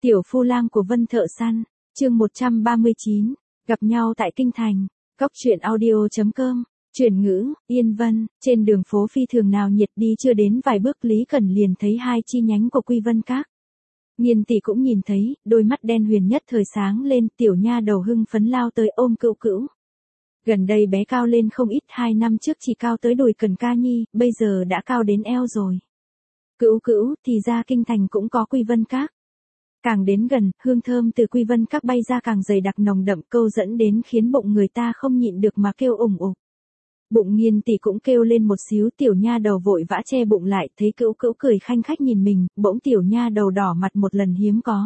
Tiểu phu lang của Vân Thợ Săn, chương 139, gặp nhau tại Kinh Thành. Cóc truyện audio.com, chuyển ngữ, Yên Vân, trên đường phố phi thường nào nhiệt đi chưa đến vài bước Lý Cẩn liền thấy hai chi nhánh của Quy Vân Các. Nghiên tỷ cũng nhìn thấy, đôi mắt đen huyền nhất thời sáng lên, tiểu nha đầu hưng phấn lao tới ôm Cữu Cữu. Gần đây bé cao lên không ít, 2 năm trước chỉ cao tới đùi Cần Ca Nhi, bây giờ đã cao đến eo rồi. Cữu Cữu, thì ra Kinh Thành cũng có Quy Vân Các. Càng đến gần, hương thơm từ Quy Vân Các bay ra càng dày đặc nồng đậm, câu dẫn đến khiến bụng người ta không nhịn được mà kêu ủng ục. Bụng Nghiên tỷ cũng kêu lên một xíu, tiểu nha đầu vội vã che bụng lại, thấy Cữu Cữu cười khanh khách nhìn mình, bỗng tiểu nha đầu đỏ mặt một lần hiếm có.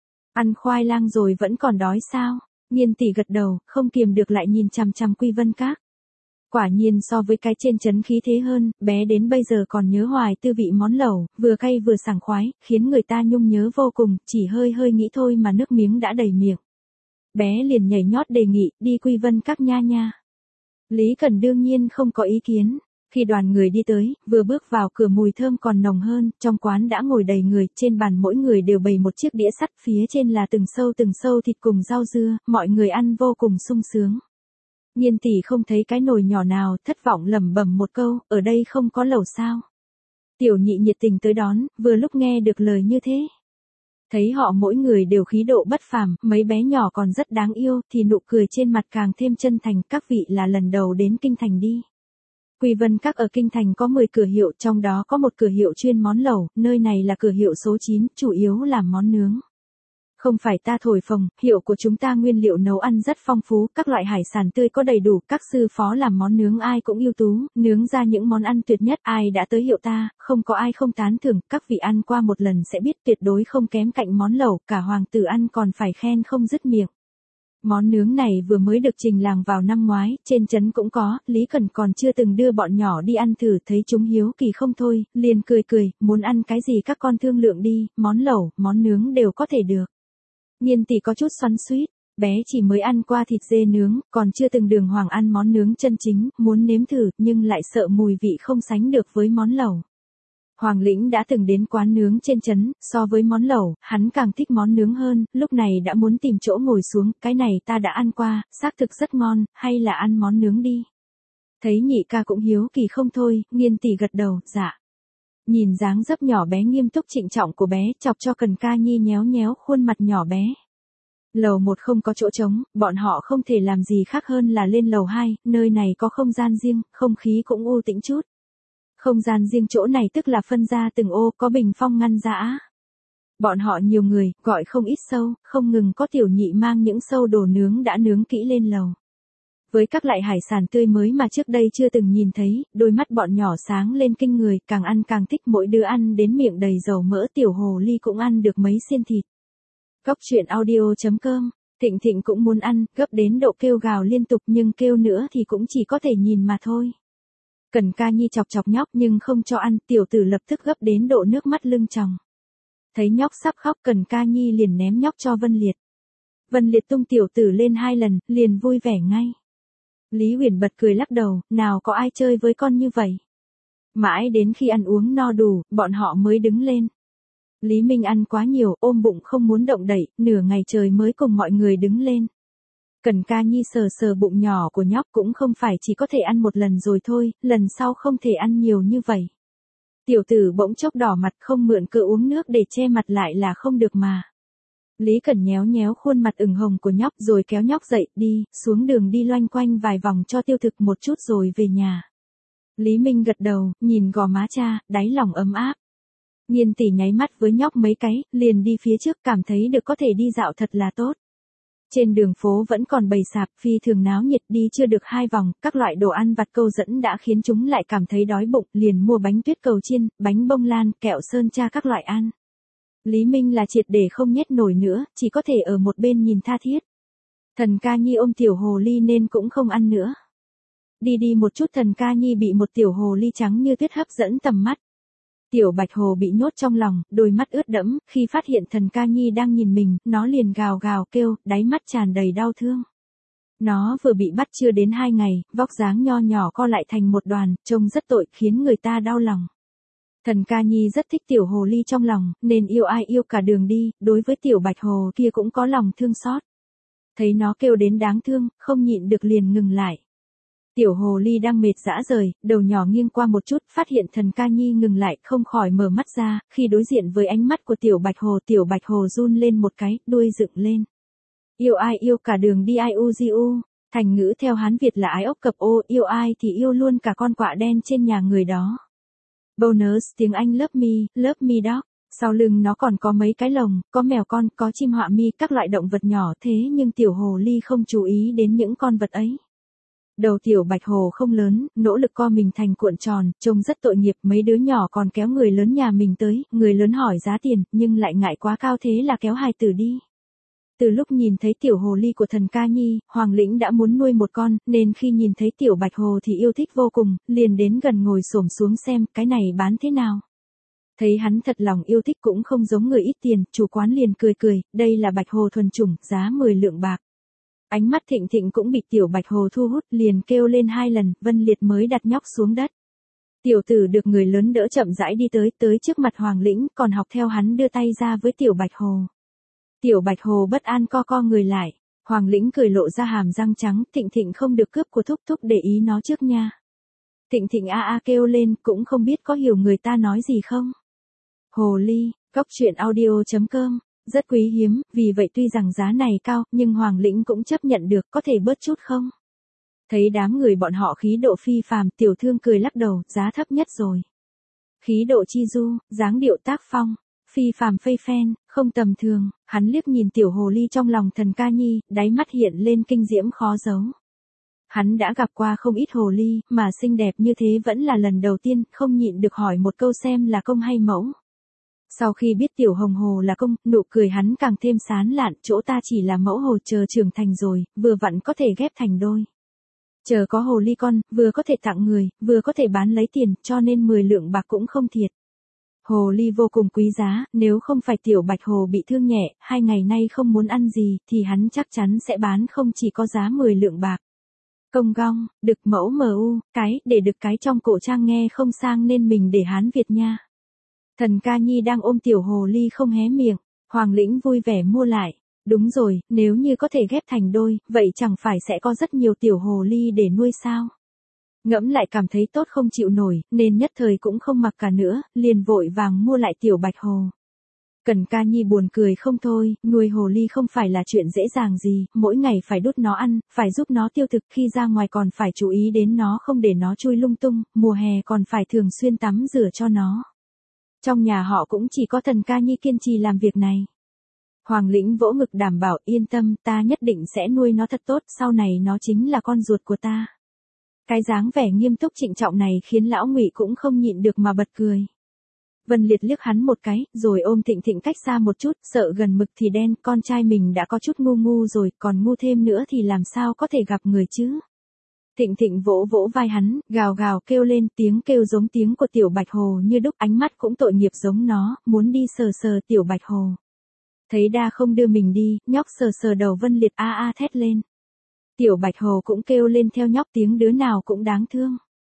Ăn khoai lang rồi vẫn còn đói sao? Nghiên tỷ gật đầu, không kiềm được lại nhìn chằm chằm Quy Vân Các. Quả nhiên so với cái trên chấn khí thế hơn, bé đến bây giờ còn nhớ hoài tư vị món lẩu, vừa cay vừa sảng khoái, khiến người ta nhung nhớ vô cùng, chỉ hơi hơi nghĩ thôi mà nước miếng đã đầy miệng. Bé liền nhảy nhót đề nghị, đi Quy Vân Các nha nha. Lý Cẩn đương nhiên không có ý kiến. Khi đoàn người đi tới, vừa bước vào cửa mùi thơm còn nồng hơn, trong quán đã ngồi đầy người, trên bàn mỗi người đều bày một chiếc đĩa sắt, phía trên là từng sâu thịt cùng rau dưa, mọi người ăn vô cùng sung sướng. Nghiên tỷ không thấy cái nồi nhỏ nào, thất vọng lẩm bẩm một câu, ở đây không có lẩu sao? Tiểu nhị nhiệt tình tới đón, vừa lúc nghe được lời như thế. Thấy họ mỗi người đều khí độ bất phàm, mấy bé nhỏ còn rất đáng yêu, thì nụ cười trên mặt càng thêm chân thành, các vị là lần đầu đến Kinh Thành đi. Quy Vân Các ở Kinh Thành có 10 cửa hiệu, trong đó có một cửa hiệu chuyên món lẩu, nơi này là cửa hiệu số 9, chủ yếu làm món nướng. Không phải ta thổi phồng, hiệu của chúng ta nguyên liệu nấu ăn rất phong phú, các loại hải sản tươi có đầy đủ, các sư phó làm món nướng ai cũng ưu tú, nướng ra những món ăn tuyệt nhất, ai đã tới hiệu ta, không có ai không tán thưởng, các vị ăn qua một lần sẽ biết tuyệt đối không kém cạnh món lẩu, cả hoàng tử ăn còn phải khen không dứt miệng. Món nướng này vừa mới được trình làng vào năm ngoái, trên trấn cũng có, Lý Cẩn còn chưa từng đưa bọn nhỏ đi ăn thử, thấy chúng hiếu kỳ không thôi, liền cười, muốn ăn cái gì các con thương lượng đi, món lẩu, món nướng đều có thể được. Nghiên tỷ có chút xoắn xuýt, bé chỉ mới ăn qua thịt dê nướng, còn chưa từng đường hoàng ăn món nướng chân chính, muốn nếm thử, nhưng lại sợ mùi vị không sánh được với món lẩu. Hoàng Lĩnh đã từng đến quán nướng trên trấn, so với món lẩu, hắn càng thích món nướng hơn, lúc này đã muốn tìm chỗ ngồi xuống, cái này ta đã ăn qua, xác thực rất ngon, hay là ăn món nướng đi. Thấy nhị ca cũng hiếu kỳ không thôi, Nghiên tỷ gật đầu, dạ. Nhìn dáng dấp nhỏ bé nghiêm túc trịnh trọng của bé, chọc cho Cần Ca Nhi nhéo nhéo khuôn mặt nhỏ bé. Lầu 1 không có chỗ trống, bọn họ không thể làm gì khác hơn là lên lầu 2, nơi này có không gian riêng, không khí cũng u tĩnh chút. Không gian riêng chỗ này tức là phân ra từng ô, có bình phong ngăn giã. Bọn họ nhiều người, gọi không ít sâu, không ngừng có tiểu nhị mang những sâu đồ nướng đã nướng kỹ lên lầu. Với các loại hải sản tươi mới mà trước đây chưa từng nhìn thấy, đôi mắt bọn nhỏ sáng lên kinh người, càng ăn càng thích, mỗi đứa ăn đến miệng đầy dầu mỡ, tiểu hồ ly cũng ăn được mấy xiên thịt. Cóc truyện audio.com, Thịnh Thịnh cũng muốn ăn, gấp đến độ kêu gào liên tục nhưng kêu nữa thì cũng chỉ có thể nhìn mà thôi. Cần Ca Nhi chọc nhóc nhưng không cho ăn, tiểu tử lập tức gấp đến độ nước mắt lưng tròng. Thấy nhóc sắp khóc, Cần Ca Nhi liền ném nhóc cho Vân Liệt. Vân Liệt tung tiểu tử lên 2 lần, liền vui vẻ ngay. Lý Huyền bật cười lắc đầu, nào có ai chơi với con như vậy. Mãi đến khi ăn uống no đủ, bọn họ mới đứng lên. Lý Minh ăn quá nhiều, ôm bụng không muốn động đậy, nửa ngày trời mới cùng mọi người đứng lên. Cần Ca Nhi sờ bụng nhỏ của nhóc, cũng không phải chỉ có thể ăn một lần rồi thôi, lần sau không thể ăn nhiều như vậy. Tiểu tử bỗng chốc đỏ mặt, không mượn cớ uống nước để che mặt lại là không được mà. Lý Cẩn nhéo khuôn mặt ửng hồng của nhóc rồi kéo nhóc dậy, đi, xuống đường đi loanh quanh vài vòng cho tiêu thực một chút rồi về nhà. Lý Minh gật đầu, nhìn gò má cha, đáy lòng ấm áp. Nghiên tỷ nháy mắt với nhóc mấy cái, liền đi phía trước, cảm thấy được có thể đi dạo thật là tốt. Trên đường phố vẫn còn bầy sạp, phi thường náo nhiệt, đi chưa được 2 vòng, các loại đồ ăn vặt câu dẫn đã khiến chúng lại cảm thấy đói bụng, liền mua bánh tuyết cầu chiên, bánh bông lan, kẹo sơn tra các loại ăn. Lý Minh là triệt để không nhét nổi nữa, chỉ có thể ở một bên nhìn tha thiết. Thần Ca Nhi ôm tiểu hồ ly nên cũng không ăn nữa. Đi một chút Thần Ca Nhi bị một tiểu hồ ly trắng như tuyết hấp dẫn tầm mắt. Tiểu bạch hồ bị nhốt trong lòng, đôi mắt ướt đẫm, khi phát hiện Thần Ca Nhi đang nhìn mình, nó liền gào kêu, đáy mắt tràn đầy đau thương. Nó vừa bị bắt chưa đến 2 ngày, vóc dáng nho nhỏ co lại thành một đoàn, trông rất tội, khiến người ta đau lòng. Thần Ca Nhi rất thích tiểu hồ ly trong lòng, nên yêu ai yêu cả đường đi, đối với tiểu bạch hồ kia cũng có lòng thương xót. Thấy nó kêu đến đáng thương, không nhịn được liền ngừng lại. Tiểu hồ ly đang mệt dã rời, đầu nhỏ nghiêng qua một chút, phát hiện Thần Ca Nhi ngừng lại, không khỏi mở mắt ra, khi đối diện với ánh mắt của tiểu bạch hồ run lên một cái, đuôi dựng lên. Yêu ai yêu cả đường đi ai u di u, thành ngữ theo Hán Việt là ái ốc cập ô, yêu ai thì yêu luôn cả con quạ đen trên nhà người đó. Bonus tiếng Anh love me dog. Sau lưng nó còn có mấy cái lồng, có mèo con, có chim họa mi, các loại động vật nhỏ, thế nhưng tiểu hồ ly không chú ý đến những con vật ấy. Đầu tiểu bạch hồ không lớn, nỗ lực co mình thành cuộn tròn, trông rất tội nghiệp, mấy đứa nhỏ còn kéo người lớn nhà mình tới, người lớn hỏi giá tiền, nhưng lại ngại quá cao thế là kéo hài tử đi. Từ lúc nhìn thấy tiểu hồ ly của Thần Ca Nhi, Hoàng Lĩnh đã muốn nuôi một con, nên khi nhìn thấy tiểu bạch hồ thì yêu thích vô cùng, liền đến gần ngồi xổm xuống xem cái này bán thế nào. Thấy hắn thật lòng yêu thích cũng không giống người ít tiền, chủ quán liền cười cười, đây là bạch hồ thuần chủng, giá 10 lượng bạc. Ánh mắt Thịnh Thịnh cũng bị tiểu bạch hồ thu hút, liền kêu lên 2 lần, Vân Liệt mới đặt nhóc xuống đất. Tiểu tử được người lớn đỡ chậm rãi đi tới trước mặt Hoàng Lĩnh, còn học theo hắn đưa tay ra với tiểu bạch hồ. Tiểu bạch hồ bất an co người lại, Hoàng Lĩnh cười lộ ra hàm răng trắng, Thịnh Thịnh không được cướp của thúc thúc, để ý nó trước nha. Thịnh Thịnh a kêu lên, cũng không biết có hiểu người ta nói gì không. Hồ ly, coctruyện.audio.com, rất quý hiếm, vì vậy tuy rằng giá này cao, nhưng Hoàng Lĩnh cũng chấp nhận được, có thể bớt chút không? Thấy đám người bọn họ khí độ phi phàm, tiểu thương cười lắc đầu, giá thấp nhất rồi. Khí độ chi du, dáng điệu tác phong, phi phàm phây phen, không tầm thường, hắn liếc nhìn tiểu hồ ly trong lòng Thần Ca Nhi, đáy mắt hiện lên kinh diễm khó giấu. Hắn đã gặp qua không ít hồ ly, mà xinh đẹp như thế vẫn là lần đầu tiên, không nhịn được hỏi một câu xem là công hay mẫu. Sau khi biết tiểu hồng hồ là công, nụ cười hắn càng thêm sán lạn, chỗ ta chỉ là mẫu hồ chờ trưởng thành rồi, vừa vặn có thể ghép thành đôi. Chờ có hồ ly con, vừa có thể tặng người, vừa có thể bán lấy tiền, cho nên 10 lượng bạc cũng không thiệt. Hồ ly vô cùng quý giá, nếu không phải tiểu bạch hồ bị thương nhẹ, 2 ngày nay không muốn ăn gì, thì hắn chắc chắn sẽ bán không chỉ có giá 10 lượng bạc. Công gong, đực mẫu mu, cái, để được cái trong cổ trang nghe không sang nên mình để Hán Việt nha. Thần Ca Nhi đang ôm tiểu hồ ly không hé miệng, Hoàng Lĩnh vui vẻ mua lại. Đúng rồi, nếu như có thể ghép thành đôi, vậy chẳng phải sẽ có rất nhiều tiểu hồ ly để nuôi sao? Ngẫm lại cảm thấy tốt không chịu nổi, nên nhất thời cũng không mặc cả nữa, liền vội vàng mua lại tiểu bạch hồ. Cần Ca Nhi buồn cười không thôi, nuôi hồ ly không phải là chuyện dễ dàng gì, mỗi ngày phải đút nó ăn, phải giúp nó tiêu thực, khi ra ngoài còn phải chú ý đến nó không để nó chui lung tung, mùa hè còn phải thường xuyên tắm rửa cho nó. Trong nhà họ cũng chỉ có Thần Ca Nhi kiên trì làm việc này. Hoàng Lĩnh vỗ ngực đảm bảo, yên tâm, ta nhất định sẽ nuôi nó thật tốt, sau này nó chính là con ruột của ta. Cái dáng vẻ nghiêm túc trịnh trọng này khiến lão Ngụy cũng không nhịn được mà bật cười. Vân Liệt liếc hắn một cái, rồi ôm Thịnh Thịnh cách xa một chút, sợ gần mực thì đen, con trai mình đã có chút ngu rồi, còn ngu thêm nữa thì làm sao có thể gặp người chứ. Thịnh Thịnh vỗ vỗ vai hắn, gào gào kêu lên, tiếng kêu giống tiếng của tiểu bạch hồ như đúc, ánh mắt cũng tội nghiệp giống nó, muốn đi sờ sờ tiểu bạch hồ. Thấy đa không đưa mình đi, nhóc sờ sờ đầu Vân Liệt a thét lên. Tiểu bạch hồ cũng kêu lên theo nhóc, tiếng đứa nào cũng đáng thương.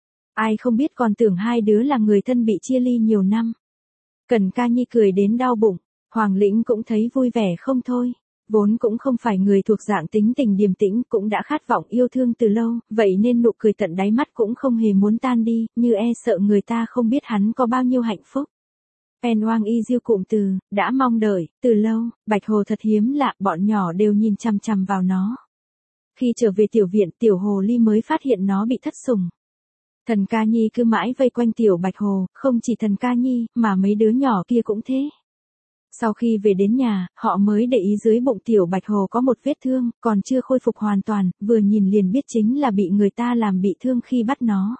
Ai không biết còn tưởng hai đứa là người thân bị chia ly nhiều năm. Cần Ca Nhi cười đến đau bụng, Hoàng Lĩnh cũng thấy vui vẻ không thôi. Vốn cũng không phải người thuộc dạng tính tình điềm tĩnh, cũng đã khát vọng yêu thương từ lâu, vậy nên nụ cười tận đáy mắt cũng không hề muốn tan đi, như e sợ người ta không biết hắn có bao nhiêu hạnh phúc. Pen oang y diêu cụm từ, đã mong đợi, từ lâu, bạch hồ thật hiếm lạ, bọn nhỏ đều nhìn chằm chằm vào nó. Khi trở về tiểu viện, tiểu hồ ly mới phát hiện nó bị thất sủng. Thần Ca Nhi cứ mãi vây quanh tiểu bạch hồ, không chỉ Thần Ca Nhi, mà mấy đứa nhỏ kia cũng thế. Sau khi về đến nhà, họ mới để ý dưới bụng tiểu bạch hồ có một vết thương, còn chưa khôi phục hoàn toàn, vừa nhìn liền biết chính là bị người ta làm bị thương khi bắt nó.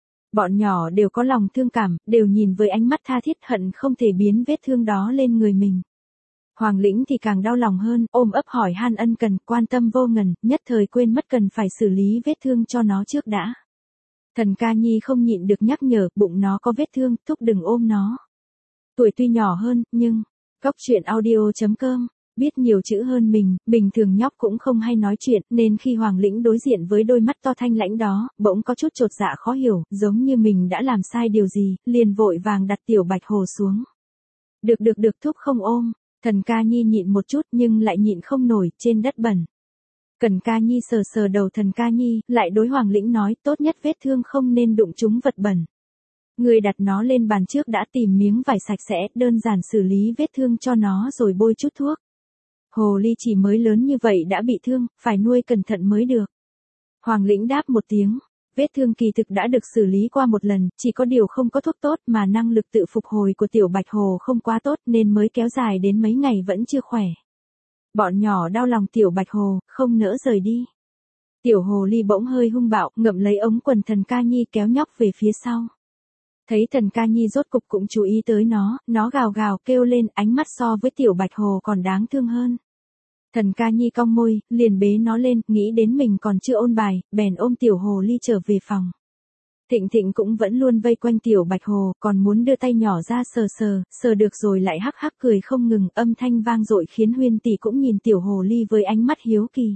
Bọn nhỏ đều có lòng thương cảm, đều nhìn với ánh mắt tha thiết, hận không thể biến vết thương đó lên người mình. Hoàng Lĩnh thì càng đau lòng hơn, ôm ấp hỏi han ân cần, quan tâm vô ngần, nhất thời quên mất cần phải xử lý vết thương cho nó trước đã. Thần Ca Nhi không nhịn được nhắc nhở, bụng nó có vết thương, thúc đừng ôm nó. Tuổi tuy nhỏ hơn, nhưng... Coctruyện.audio.com Biết nhiều chữ hơn mình, bình thường nhóc cũng không hay nói chuyện, nên khi Hoàng Lĩnh đối diện với đôi mắt to thanh lãnh đó, bỗng có chút chột dạ khó hiểu, giống như mình đã làm sai điều gì, liền vội vàng đặt Tiểu Bạch Hồ xuống. Được, thúc không ôm. Thần Ca Nhi nhịn một chút nhưng lại nhịn không nổi, trên đất bẩn. Cần Ca Nhi sờ sờ đầu Thần Ca Nhi, lại đối Hoàng Lĩnh nói, tốt nhất vết thương không nên đụng trúng vật bẩn. Người đặt nó lên bàn trước đã, tìm miếng vải sạch sẽ, đơn giản xử lý vết thương cho nó rồi bôi chút thuốc. Hồ ly chỉ mới lớn như vậy đã bị thương, phải nuôi cẩn thận mới được. Hoàng Lĩnh đáp một tiếng. Vết thương kỳ thực đã được xử lý qua một lần, chỉ có điều không có thuốc tốt mà năng lực tự phục hồi của Tiểu Bạch Hồ không quá tốt nên mới kéo dài đến mấy ngày vẫn chưa khỏe. Bọn nhỏ đau lòng Tiểu Bạch Hồ, không nỡ rời đi. Tiểu Hồ ly bỗng hơi hung bạo, ngậm lấy ống quần Thần Ca Nhi kéo nhóc về phía sau. Thấy Thần Ca Nhi rốt cục cũng chú ý tới nó gào gào kêu lên, ánh mắt so với Tiểu Bạch Hồ còn đáng thương hơn. Thần Ca Nhi cong môi, liền bế nó lên, nghĩ đến mình còn chưa ôn bài, bèn ôm Tiểu Hồ ly trở về phòng. Thịnh Thịnh cũng vẫn luôn vây quanh Tiểu Bạch Hồ, còn muốn đưa tay nhỏ ra sờ được rồi lại hắc hắc cười không ngừng, âm thanh vang dội khiến Huyên tỷ cũng nhìn Tiểu Hồ ly với ánh mắt hiếu kỳ.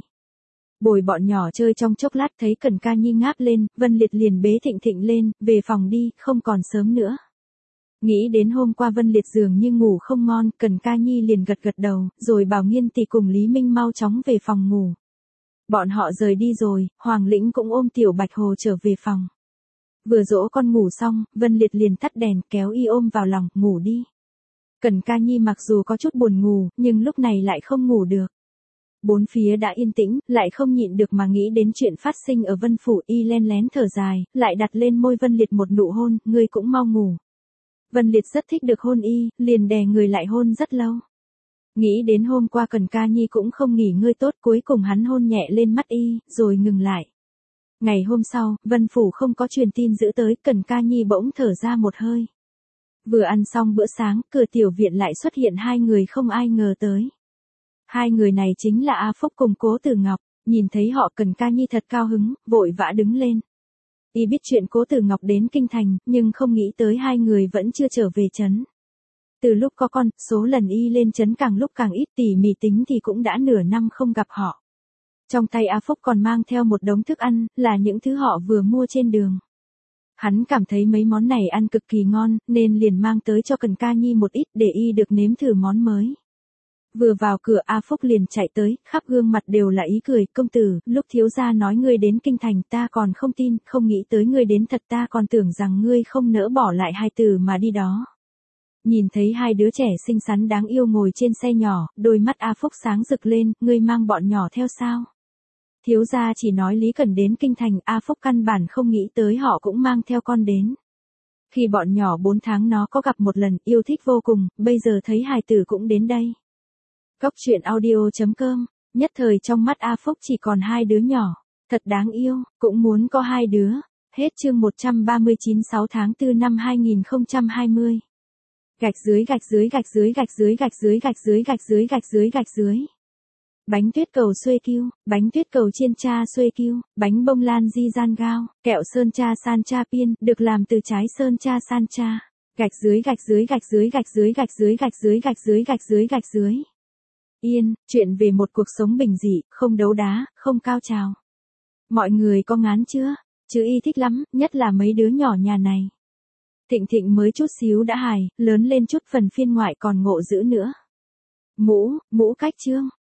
Bồi bọn nhỏ chơi trong chốc lát thấy Cần Ca Nhi ngáp lên, Vân Liệt liền bế Thịnh Thịnh lên, về phòng đi, không còn sớm nữa. Nghĩ đến hôm qua Vân Liệt dường như ngủ không ngon, Cần Ca Nhi liền gật đầu, rồi bảo Nghiên tỷ cùng Lý Minh mau chóng về phòng ngủ. Bọn họ rời đi rồi, Hoàng Lĩnh cũng ôm Tiểu Bạch Hồ trở về phòng. Vừa dỗ con ngủ xong, Vân Liệt liền tắt đèn, kéo y ôm vào lòng, ngủ đi. Cần Ca Nhi mặc dù có chút buồn ngủ, nhưng lúc này lại không ngủ được. Bốn phía đã yên tĩnh, lại không nhịn được mà nghĩ đến chuyện phát sinh ở Vân Phủ, y len lén thở dài, lại đặt lên môi Vân Liệt một nụ hôn, ngươi cũng mau ngủ. Vân Liệt rất thích được hôn y, liền đè người lại hôn rất lâu. Nghĩ đến hôm qua Cần Ca Nhi cũng không nghỉ ngơi tốt, cuối cùng hắn hôn nhẹ lên mắt y, rồi ngừng lại. Ngày hôm sau, Vân Phủ không có truyền tin giữ tới, Cần Ca Nhi bỗng thở ra một hơi. Vừa ăn xong bữa sáng, cửa tiểu viện lại xuất hiện hai người không ai ngờ tới. Hai người này chính là A Phúc cùng Cố Tử Ngọc, nhìn thấy họ Cần Ca Nhi thật cao hứng, vội vã đứng lên. Y biết chuyện Cố Tử Ngọc đến kinh thành, nhưng không nghĩ tới hai người vẫn chưa trở về trấn. Từ lúc có con, số lần y lên trấn càng lúc càng ít, tỉ mỉ tính thì cũng đã nửa năm không gặp họ. Trong tay A Phúc còn mang theo một đống thức ăn, là những thứ họ vừa mua trên đường. Hắn cảm thấy mấy món này ăn cực kỳ ngon, nên liền mang tới cho Cần Ca Nhi một ít để y được nếm thử món mới. Vừa vào cửa A Phúc liền chạy tới, khắp gương mặt đều là ý cười, công tử, lúc thiếu gia nói ngươi đến kinh thành ta còn không tin, không nghĩ tới ngươi đến thật, ta còn tưởng rằng ngươi không nỡ bỏ lại hai từ mà đi đó. Nhìn thấy hai đứa trẻ xinh xắn đáng yêu ngồi trên xe nhỏ, đôi mắt A Phúc sáng rực lên, ngươi mang bọn nhỏ theo sao? Thiếu gia chỉ nói Lý Cần đến kinh thành, A Phúc căn bản không nghĩ tới họ cũng mang theo con đến. Khi bọn nhỏ 4 tháng nó có gặp một lần, yêu thích vô cùng, bây giờ thấy hài tử cũng đến đây. Góc truyện audio.com, nhất thời trong mắt A Phúc chỉ còn hai đứa nhỏ, thật đáng yêu, cũng muốn có hai đứa. Hết chương 139 6 tháng 4 năm 2020. Gạch dưới. Bánh tuyết cầu xuê kiêu, bánh tuyết cầu chiên cha xuê kiêu, bánh bông lan di gian gao, kẹo sơn cha san cha piên, được làm từ trái sơn cha san cha. Gạch dưới. Yên, chuyện về một cuộc sống bình dị, không đấu đá, không cao trào. Mọi người có ngán chưa? Chứ y thích lắm, nhất là mấy đứa nhỏ nhà này. Thịnh Thịnh mới chút xíu đã hài, lớn lên chút phần phiên ngoại còn ngộ dữ nữa. Mũ cách trương,